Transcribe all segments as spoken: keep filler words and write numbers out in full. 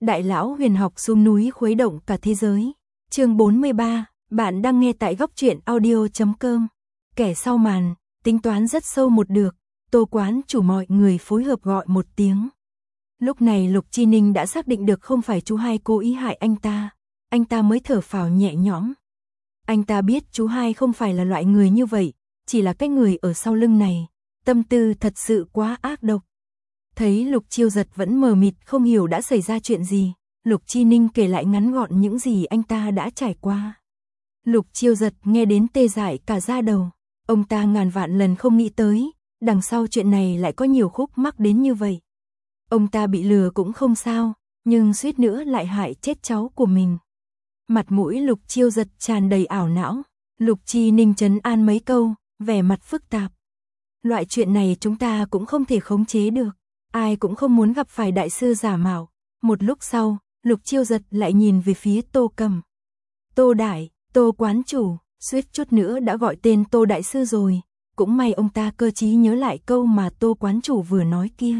Đại lão huyền học xuống núi khuấy động cả thế giới. Chương bốn mươi ba, bạn đang nghe tại góc truyện audio chấm com. Kẻ sau màn, tính toán rất sâu một được, Tô quán chủ mọi người phối hợp gọi một tiếng. Lúc này Lục Chi Ninh đã xác định được không phải chú hai cố ý hại anh ta, anh ta mới thở phào nhẹ nhõm. Anh ta biết chú hai không phải là loại người như vậy, chỉ là cái người ở sau lưng này, tâm tư thật sự quá ác độc. Thấy Lục Chiêu Giật vẫn mờ mịt không hiểu đã xảy ra chuyện gì, Lục Chi Ninh kể lại ngắn gọn những gì anh ta đã trải qua. Lục Chiêu Giật nghe đến tê dại cả da đầu, ông ta ngàn vạn lần không nghĩ tới, đằng sau chuyện này lại có nhiều khúc mắc đến như vậy. Ông ta bị lừa cũng không sao, nhưng suýt nữa lại hại chết cháu của mình. Mặt mũi Lục Chiêu Giật tràn đầy ảo não, Lục Chi Ninh trấn an mấy câu, vẻ mặt phức tạp. Loại chuyện này chúng ta cũng không thể khống chế được, ai cũng không muốn gặp phải đại sư giả mạo. Một lúc sau, Lục Chiêu Giật lại nhìn về phía Tô Cầm. Tô Đại, Tô quán chủ, suýt chút nữa đã gọi tên Tô Đại sư rồi, cũng may ông ta cơ trí nhớ lại câu mà Tô quán chủ vừa nói kia.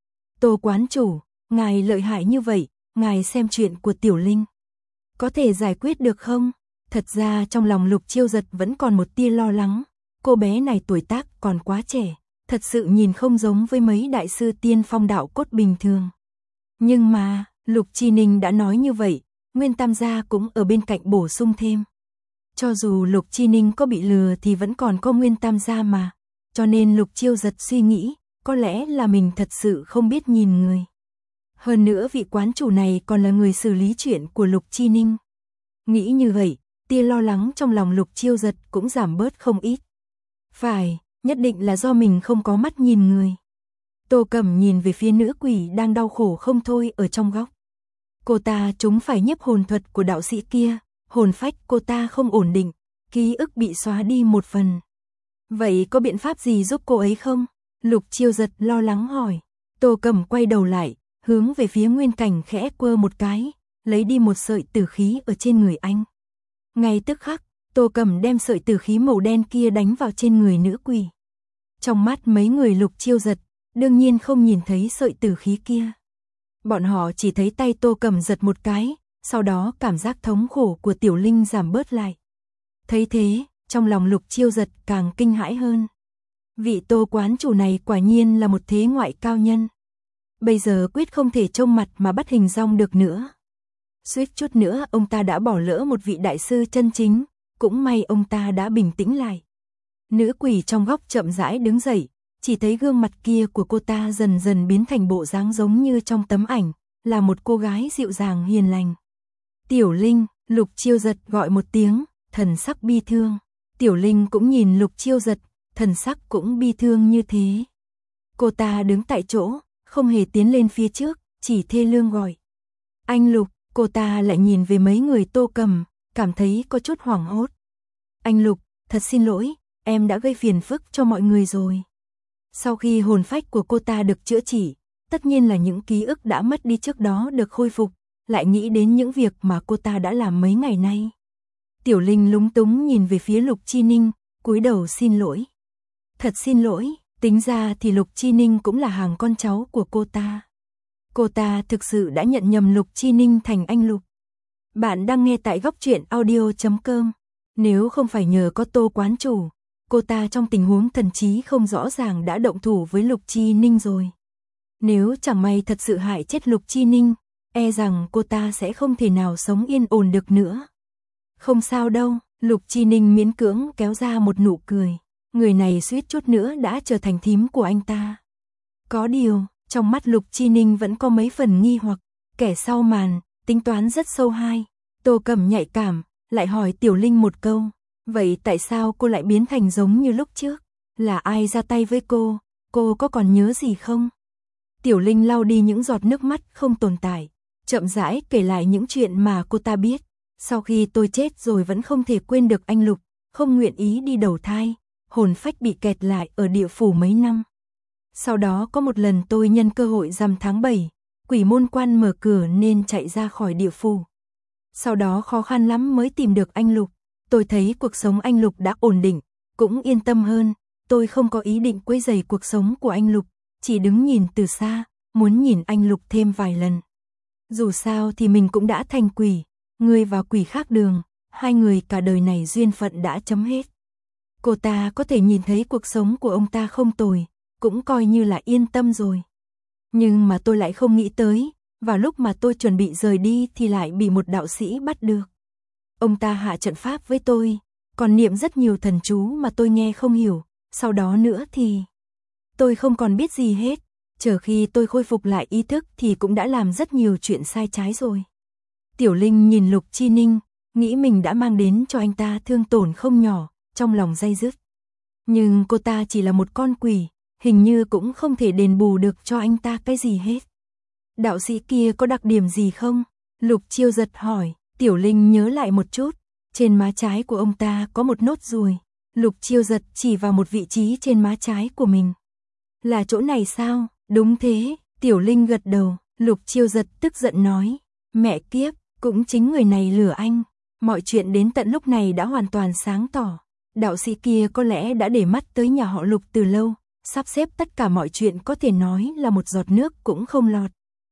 Tô quán chủ, ngài lợi hại như vậy, ngài xem chuyện của Tiểu Linh có thể giải quyết được không? Thật ra trong lòng Lục Chiêu Giật vẫn còn một tia lo lắng, cô bé này tuổi tác còn quá trẻ, thật sự nhìn không giống với mấy đại sư tiên phong đạo cốt bình thường. Nhưng mà, Lục Chi Ninh đã nói như vậy, Nguyên Tam gia cũng ở bên cạnh bổ sung thêm. Cho dù Lục Chi Ninh có bị lừa thì vẫn còn có Nguyên Tam gia mà, cho nên Lục Chiêu Giật suy nghĩ, có lẽ là mình thật sự không biết nhìn người. Hơn nữa vị quán chủ này còn là người xử lý chuyện của Lục Chi Ninh. Nghĩ như vậy, tia lo lắng trong lòng Lục Chiêu Giật cũng giảm bớt không ít. Phải, nhất định là do mình không có mắt nhìn người. Tô Cẩm nhìn về phía nữ quỷ đang đau khổ không thôi ở trong góc. Cô ta trúng phải nhiếp hồn thuật của đạo sĩ kia, hồn phách cô ta không ổn định, ký ức bị xóa đi một phần. Vậy có biện pháp gì giúp cô ấy không? Lục Chiêu Giật lo lắng hỏi. Tô Cẩm quay đầu lại, hướng về phía Nguyên Cảnh khẽ quơ một cái, lấy đi một sợi tử khí ở trên người anh. Ngay tức khắc, Tô Cẩm đem sợi tử khí màu đen kia đánh vào trên người nữ quỷ. Trong mắt mấy người Lục Chiêu Giật, đương nhiên không nhìn thấy sợi tử khí kia. Bọn họ chỉ thấy tay Tô Cẩm giật một cái, sau đó cảm giác thống khổ của Tiểu Linh giảm bớt lại. Thấy thế, trong lòng Lục Chiêu Giật càng kinh hãi hơn. Vị Tô quán chủ này quả nhiên là một thế ngoại cao nhân. Bây giờ quyết không thể trông mặt mà bắt hình dong được nữa. Suýt chút nữa ông ta đã bỏ lỡ một vị đại sư chân chính, cũng may ông ta đã bình tĩnh lại. Nữ quỷ trong góc chậm rãi đứng dậy, chỉ thấy gương mặt kia của cô ta dần dần biến thành bộ dáng giống như trong tấm ảnh, là một cô gái dịu dàng hiền lành. Tiểu Linh, Lục Chiêu Giật gọi một tiếng, thần sắc bi thương. Tiểu Linh cũng nhìn Lục Chiêu Giật, thần sắc cũng bi thương như thế. Cô ta đứng tại chỗ, không hề tiến lên phía trước, chỉ thê lương gọi. Anh Lục, cô ta lại nhìn về mấy người Tô Cầm, cảm thấy có chút hoảng hốt. Anh Lục, thật xin lỗi, em đã gây phiền phức cho mọi người rồi. Sau khi hồn phách của cô ta được chữa trị, tất nhiên là những ký ức đã mất đi trước đó được khôi phục, lại nghĩ đến những việc mà cô ta đã làm mấy ngày nay. Tiểu Linh lúng túng nhìn về phía Lục Chi Ninh, cúi đầu xin lỗi. Thật xin lỗi, tính ra thì Lục Chi Ninh cũng là hàng con cháu của cô ta. Cô ta thực sự đã nhận nhầm Lục Chi Ninh thành anh Lục. Bạn đang nghe tại góc truyện audio chấm com. Nếu không phải nhờ có Tô quán chủ, cô ta trong tình huống thần trí không rõ ràng đã động thủ với Lục Chi Ninh rồi. Nếu chẳng may thật sự hại chết Lục Chi Ninh, e rằng cô ta sẽ không thể nào sống yên ổn được nữa. Không sao đâu, Lục Chi Ninh miễn cưỡng kéo ra một nụ cười. Người này suýt chút nữa đã trở thành thím của anh ta. Có điều, trong mắt Lục Chi Ninh vẫn có mấy phần nghi hoặc, kẻ sau màn, tính toán rất sâu hai. Tô Cẩm nhạy cảm, lại hỏi Tiểu Linh một câu. Vậy tại sao cô lại biến thành giống như lúc trước? Là ai ra tay với cô? Cô có còn nhớ gì không? Tiểu Linh lau đi những giọt nước mắt không tồn tại, chậm rãi kể lại những chuyện mà cô ta biết. Sau khi tôi chết rồi vẫn không thể quên được anh Lục, không nguyện ý đi đầu thai, hồn phách bị kẹt lại ở địa phủ mấy năm. Sau đó có một lần tôi nhân cơ hội rằm tháng bảy, quỷ môn quan mở cửa nên chạy ra khỏi địa phủ. Sau đó khó khăn lắm mới tìm được anh Lục. Tôi thấy cuộc sống anh Lục đã ổn định, cũng yên tâm hơn. Tôi không có ý định quấy rầy cuộc sống của anh Lục, chỉ đứng nhìn từ xa, muốn nhìn anh Lục thêm vài lần. Dù sao thì mình cũng đã thành quỷ, ngươi và quỷ khác đường, hai người cả đời này duyên phận đã chấm hết. Cô ta có thể nhìn thấy cuộc sống của ông ta không tồi, cũng coi như là yên tâm rồi. Nhưng mà tôi lại không nghĩ tới, vào lúc mà tôi chuẩn bị rời đi thì lại bị một đạo sĩ bắt được. Ông ta hạ trận pháp với tôi, còn niệm rất nhiều thần chú mà tôi nghe không hiểu, sau đó nữa thì tôi không còn biết gì hết, chờ khi tôi khôi phục lại ý thức thì cũng đã làm rất nhiều chuyện sai trái rồi. Tiểu Linh nhìn Lục Chi Ninh, nghĩ mình đã mang đến cho anh ta thương tổn không nhỏ, trong lòng day dứt. Nhưng cô ta chỉ là một con quỷ, hình như cũng không thể đền bù được cho anh ta cái gì hết. Đạo sĩ kia có đặc điểm gì không? Lục Chiêu Giật hỏi. Tiểu Linh nhớ lại một chút, trên má trái của ông ta có một nốt ruồi. Lục Chiêu Giật chỉ vào một vị trí trên má trái của mình. Là chỗ này sao? Đúng thế, Tiểu Linh gật đầu. Lục Chiêu Giật tức giận nói, mẹ kiếp, cũng chính người này lừa anh. Mọi chuyện đến tận lúc này đã hoàn toàn sáng tỏ. Đạo sĩ kia có lẽ đã để mắt tới nhà họ Lục từ lâu, sắp xếp tất cả mọi chuyện có thể nói là một giọt nước cũng không lọt.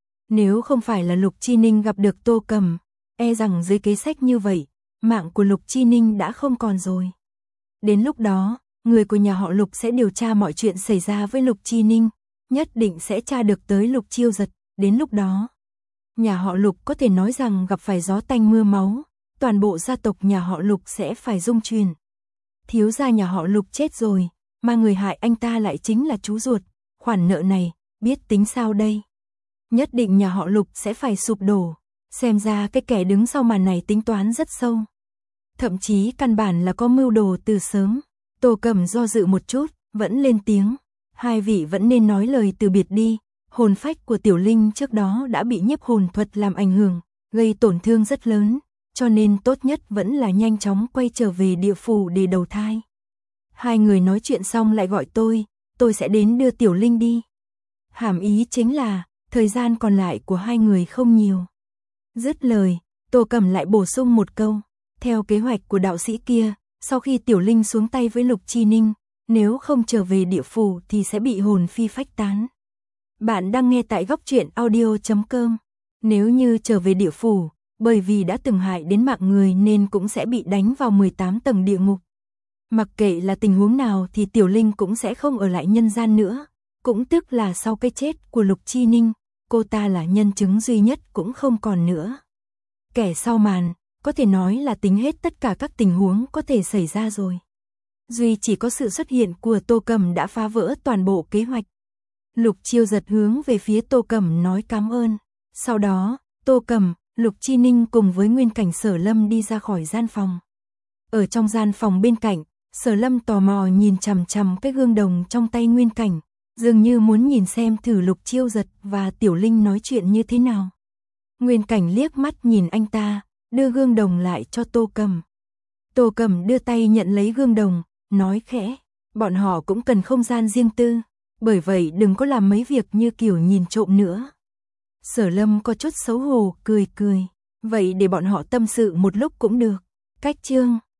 Nếu không phải là Lục Chi Ninh gặp được Tô Cầm, e rằng dưới kế sách như vậy, mạng của Lục Chi Ninh đã không còn rồi. Đến lúc đó, người của nhà họ Lục sẽ điều tra mọi chuyện xảy ra với Lục Chi Ninh, nhất định sẽ tra được tới Lục Chiêu Giật. Đến lúc đó, nhà họ Lục có thể nói rằng gặp phải gió tanh mưa máu, toàn bộ gia tộc nhà họ Lục sẽ phải rung chuyển. Thiếu gia nhà họ Lục chết rồi, mà người hại anh ta lại chính là chú ruột, khoản nợ này, biết tính sao đây? Nhất định nhà họ Lục sẽ phải sụp đổ, xem ra cái kẻ đứng sau màn này tính toán rất sâu. Thậm chí căn bản là có mưu đồ từ sớm. Tô Cầm do dự một chút, vẫn lên tiếng, hai vị vẫn nên nói lời từ biệt đi, hồn phách của Tiểu Linh trước đó đã bị nhiếp hồn thuật làm ảnh hưởng, gây tổn thương rất lớn, cho nên tốt nhất vẫn là nhanh chóng quay trở về địa phủ để đầu thai. Hai người nói chuyện xong lại gọi tôi, tôi sẽ đến đưa Tiểu Linh đi. Hàm ý chính là, thời gian còn lại của hai người không nhiều. Dứt lời, Tô Cầm lại bổ sung một câu, theo kế hoạch của đạo sĩ kia, sau khi Tiểu Linh xuống tay với Lục Chi Ninh, nếu không trở về địa phủ thì sẽ bị hồn phi phách tán. Bạn đang nghe tại góc truyện audio chấm com. Nếu như trở về địa phủ, bởi vì đã từng hại đến mạng người nên cũng sẽ bị đánh vào mười tám tầng địa ngục. Mặc kệ là tình huống nào thì Tiểu Linh cũng sẽ không ở lại nhân gian nữa, cũng tức là sau cái chết của Lục Chi Ninh, cô ta là nhân chứng duy nhất cũng không còn nữa. Kẻ sau màn, có thể nói là tính hết tất cả các tình huống có thể xảy ra rồi. Duy chỉ có sự xuất hiện của Tô Cầm đã phá vỡ toàn bộ kế hoạch. Lục Chiêu Giật hướng về phía Tô Cầm nói cảm ơn. Sau đó, Tô Cầm, Lục Chi Ninh cùng với Nguyên Cảnh Sở Lâm đi ra khỏi gian phòng. Ở trong gian phòng bên cạnh, Sở Lâm tò mò nhìn chằm chằm cái gương đồng trong tay Nguyên Cảnh, dường như muốn nhìn xem thử Lục Chiêu Giật và Tiểu Linh nói chuyện như thế nào. Nguyên Cảnh liếc mắt nhìn anh ta, đưa gương đồng lại cho Tô Cầm. Tô Cầm đưa tay nhận lấy gương đồng, nói khẽ, bọn họ cũng cần không gian riêng tư, bởi vậy đừng có làm mấy việc như kiểu nhìn trộm nữa. Sở Lâm có chút xấu hổ, cười cười, vậy để bọn họ tâm sự một lúc cũng được. Cách chương